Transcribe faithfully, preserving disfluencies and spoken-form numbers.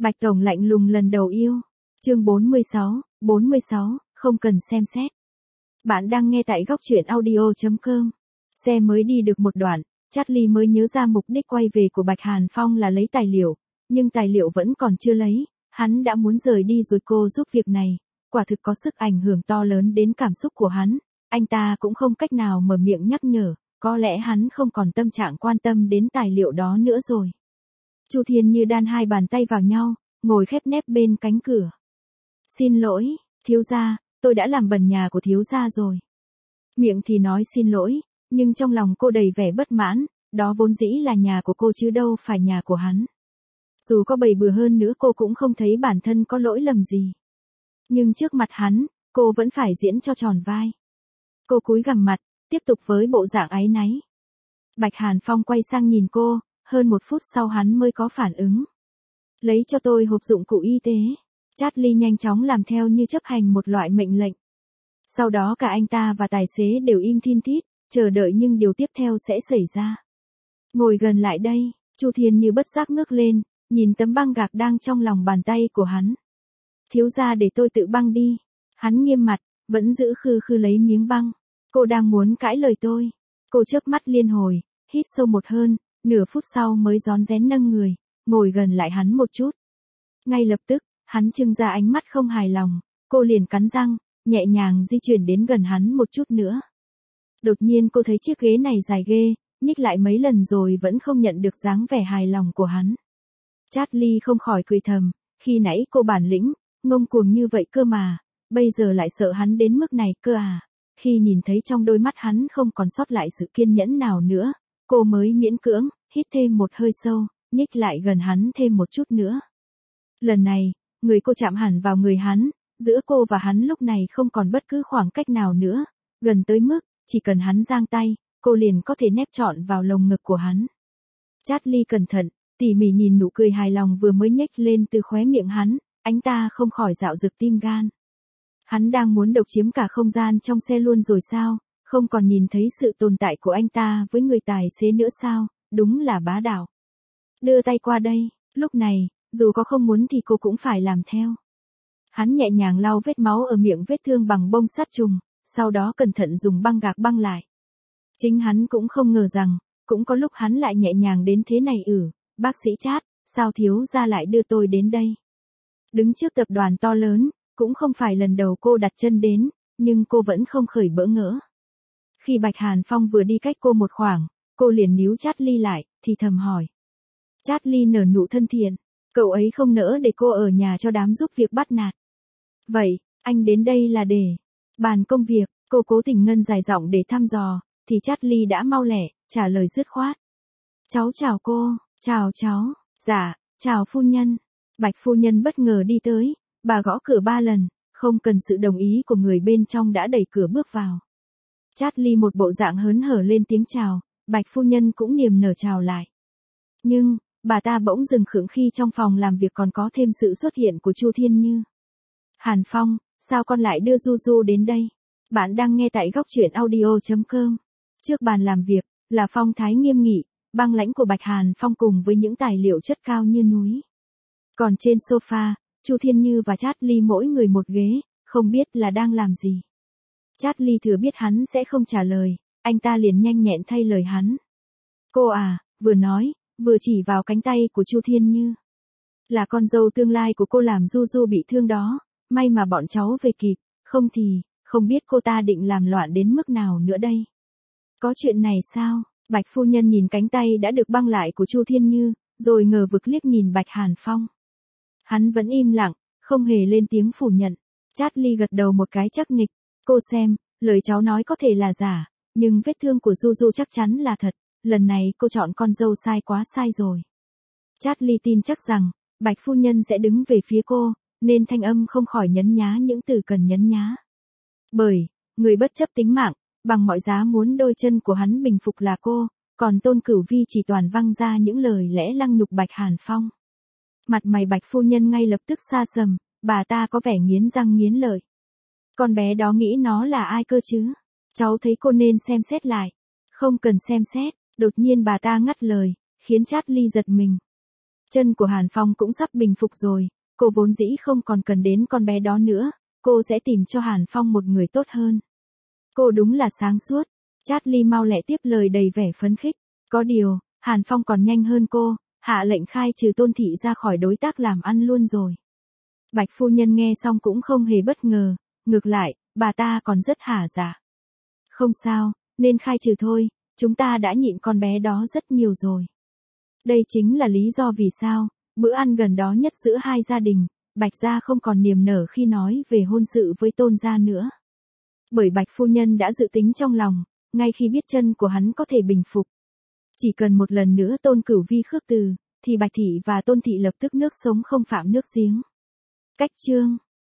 Bạch Tổng lạnh lùng lần đầu yêu. Chương bốn mươi sáu, bốn mươi sáu, không cần xem xét. Bạn đang nghe tại góc truyện audio chấm com. Xe mới đi được một đoạn, Charlie mới nhớ ra mục đích quay về của Bạch Hàn Phong là lấy tài liệu, nhưng tài liệu vẫn còn chưa lấy, hắn đã muốn rời đi rồi. Cô giúp việc này, quả thực có sức ảnh hưởng to lớn đến cảm xúc của hắn, anh ta cũng không cách nào mở miệng nhắc nhở, có lẽ hắn không còn tâm trạng quan tâm đến tài liệu đó nữa rồi. Chu Thiên Như đan hai bàn tay vào nhau, ngồi khép nép bên cánh cửa. Xin lỗi, thiếu gia, tôi đã làm bẩn nhà của thiếu gia rồi. Miệng thì nói xin lỗi, nhưng trong lòng cô đầy vẻ bất mãn, đó vốn dĩ là nhà của cô chứ đâu phải nhà của hắn. Dù có bầy bừa hơn nữa cô cũng không thấy bản thân có lỗi lầm gì. Nhưng trước mặt hắn, cô vẫn phải diễn cho tròn vai. Cô cúi gằm mặt, tiếp tục với bộ dạng áy náy. Bạch Hàn Phong quay sang nhìn cô, hơn một phút sau hắn mới có phản ứng. Lấy cho tôi hộp dụng cụ y tế. Charlie nhanh chóng làm theo như chấp hành một loại mệnh lệnh. Sau đó cả anh ta và tài xế đều im thin thít, chờ đợi nhưng điều tiếp theo sẽ xảy ra. Ngồi gần lại đây, Chu Thiên Như bất giác ngước lên, nhìn tấm băng gạc đang trong lòng bàn tay của hắn. Thiếu gia để tôi tự băng đi. Hắn nghiêm mặt, vẫn giữ khư khư lấy miếng băng. Cô đang muốn cãi lời tôi. Cô chớp mắt liên hồi, hít sâu một hơn, nửa phút sau mới rón rén nâng người, ngồi gần lại hắn một chút. Ngay lập tức, hắn trưng ra ánh mắt không hài lòng, cô liền cắn răng, nhẹ nhàng di chuyển đến gần hắn một chút nữa. Đột nhiên cô thấy chiếc ghế này dài ghê, nhích lại mấy lần rồi vẫn không nhận được dáng vẻ hài lòng của hắn. Charlie không khỏi cười thầm, khi nãy cô bản lĩnh, ngông cuồng như vậy cơ mà, bây giờ lại sợ hắn đến mức này cơ à. Khi nhìn thấy trong đôi mắt hắn không còn sót lại sự kiên nhẫn nào nữa, cô mới miễn cưỡng, hít thêm một hơi sâu, nhích lại gần hắn thêm một chút nữa. Lần này, người cô chạm hẳn vào người hắn, giữa cô và hắn lúc này không còn bất cứ khoảng cách nào nữa, gần tới mức, chỉ cần hắn giang tay, cô liền có thể nép trọn vào lồng ngực của hắn. Charlie cẩn thận, tỉ mỉ nhìn nụ cười hài lòng vừa mới nhếch lên từ khóe miệng hắn, anh ta không khỏi dạo dực tim gan. Hắn đang muốn độc chiếm cả không gian trong xe luôn rồi sao, không còn nhìn thấy sự tồn tại của anh ta với người tài xế nữa sao, đúng là bá đạo. Đưa tay qua đây, lúc này, dù có không muốn thì cô cũng phải làm theo. Hắn nhẹ nhàng lau vết máu ở miệng vết thương bằng bông sát trùng, sau đó cẩn thận dùng băng gạc băng lại. Chính hắn cũng không ngờ rằng, cũng có lúc hắn lại nhẹ nhàng đến thế này. Ừ, bác sĩ Chát, sao thiếu gia lại đưa tôi đến đây? Đứng trước tập đoàn to lớn, cũng không phải lần đầu cô đặt chân đến, nhưng cô vẫn không khởi bỡ ngỡ. Khi Bạch Hàn Phong vừa đi cách cô một khoảng, cô liền níu Charlie lại, thì thầm hỏi. Charlie nở nụ thân thiện, cậu ấy không nỡ để cô ở nhà cho đám giúp việc bắt nạt. Vậy, anh đến đây là để bàn công việc, cô cố tình ngân dài giọng để thăm dò, thì Charlie đã mau lẹ, trả lời dứt khoát. Cháu chào cô, chào cháu, dạ, chào phu nhân. Bạch phu nhân bất ngờ đi tới, bà gõ cửa ba lần, không cần sự đồng ý của người bên trong đã đẩy cửa bước vào. Charlie một bộ dạng hớn hở lên tiếng chào, Bạch phu nhân cũng niềm nở chào lại. Nhưng, bà ta bỗng dừng khựng khi trong phòng làm việc còn có thêm sự xuất hiện của Chu Thiên Như. Hàn Phong, sao con lại đưa Du Du đến đây? Bạn đang nghe tại góc truyện audio chấm com. Trước bàn làm việc, là phong thái nghiêm nghị, băng lãnh của Bạch Hàn Phong cùng với những tài liệu chất cao như núi. Còn trên sofa, Chu Thiên Như và Charlie mỗi người một ghế, không biết là đang làm gì. Charlie thừa biết hắn sẽ không trả lời, anh ta liền nhanh nhẹn thay lời hắn. Cô à, vừa nói, vừa chỉ vào cánh tay của Chu Thiên Như. Là con dâu tương lai của cô làm Du Du bị thương đó, may mà bọn cháu về kịp, không thì, không biết cô ta định làm loạn đến mức nào nữa đây. Có chuyện này sao? Bạch phu nhân nhìn cánh tay đã được băng lại của Chu Thiên Như, rồi ngờ vực liếc nhìn Bạch Hàn Phong. Hắn vẫn im lặng, không hề lên tiếng phủ nhận. Charlie gật đầu một cái chắc nịch. Cô xem, lời cháu nói có thể là giả, nhưng vết thương của Du Du chắc chắn là thật. Lần này cô chọn con dâu sai quá sai rồi. Charlie tin chắc rằng, Bạch phu nhân sẽ đứng về phía cô, nên thanh âm không khỏi nhấn nhá những từ cần nhấn nhá. Bởi, người bất chấp tính mạng, bằng mọi giá muốn đôi chân của hắn bình phục là cô, còn Tôn Cửu Vi chỉ toàn văng ra những lời lẽ lăng nhục Bạch Hàn Phong. Mặt mày Bạch phu nhân ngay lập tức xa sầm, bà ta có vẻ nghiến răng nghiến lợi. Con bé đó nghĩ nó là ai cơ chứ? Cháu thấy cô nên xem xét lại. Không cần xem xét, đột nhiên bà ta ngắt lời, khiến Charlie giật mình. Chân của Hàn Phong cũng sắp bình phục rồi, cô vốn dĩ không còn cần đến con bé đó nữa, cô sẽ tìm cho Hàn Phong một người tốt hơn. Cô đúng là sáng suốt. Charlie mau lẹ tiếp lời đầy vẻ phấn khích. Có điều, Hàn Phong còn nhanh hơn cô, hạ lệnh khai trừ Tôn Thị ra khỏi đối tác làm ăn luôn rồi. Bạch phu nhân nghe xong cũng không hề bất ngờ, ngược lại, bà ta còn rất hả dạ. Không sao, nên khai trừ thôi, chúng ta đã nhịn con bé đó rất nhiều rồi. Đây chính là lý do vì sao, bữa ăn gần đó nhất giữa hai gia đình, Bạch gia không còn niềm nở khi nói về hôn sự với Tôn gia nữa. Bởi Bạch phu nhân đã dự tính trong lòng, ngay khi biết chân của hắn có thể bình phục. Chỉ cần một lần nữa Tôn Cửu Vi khước từ, thì Bạch thị và Tôn thị lập tức nước sống không phạm nước giếng. Cách chương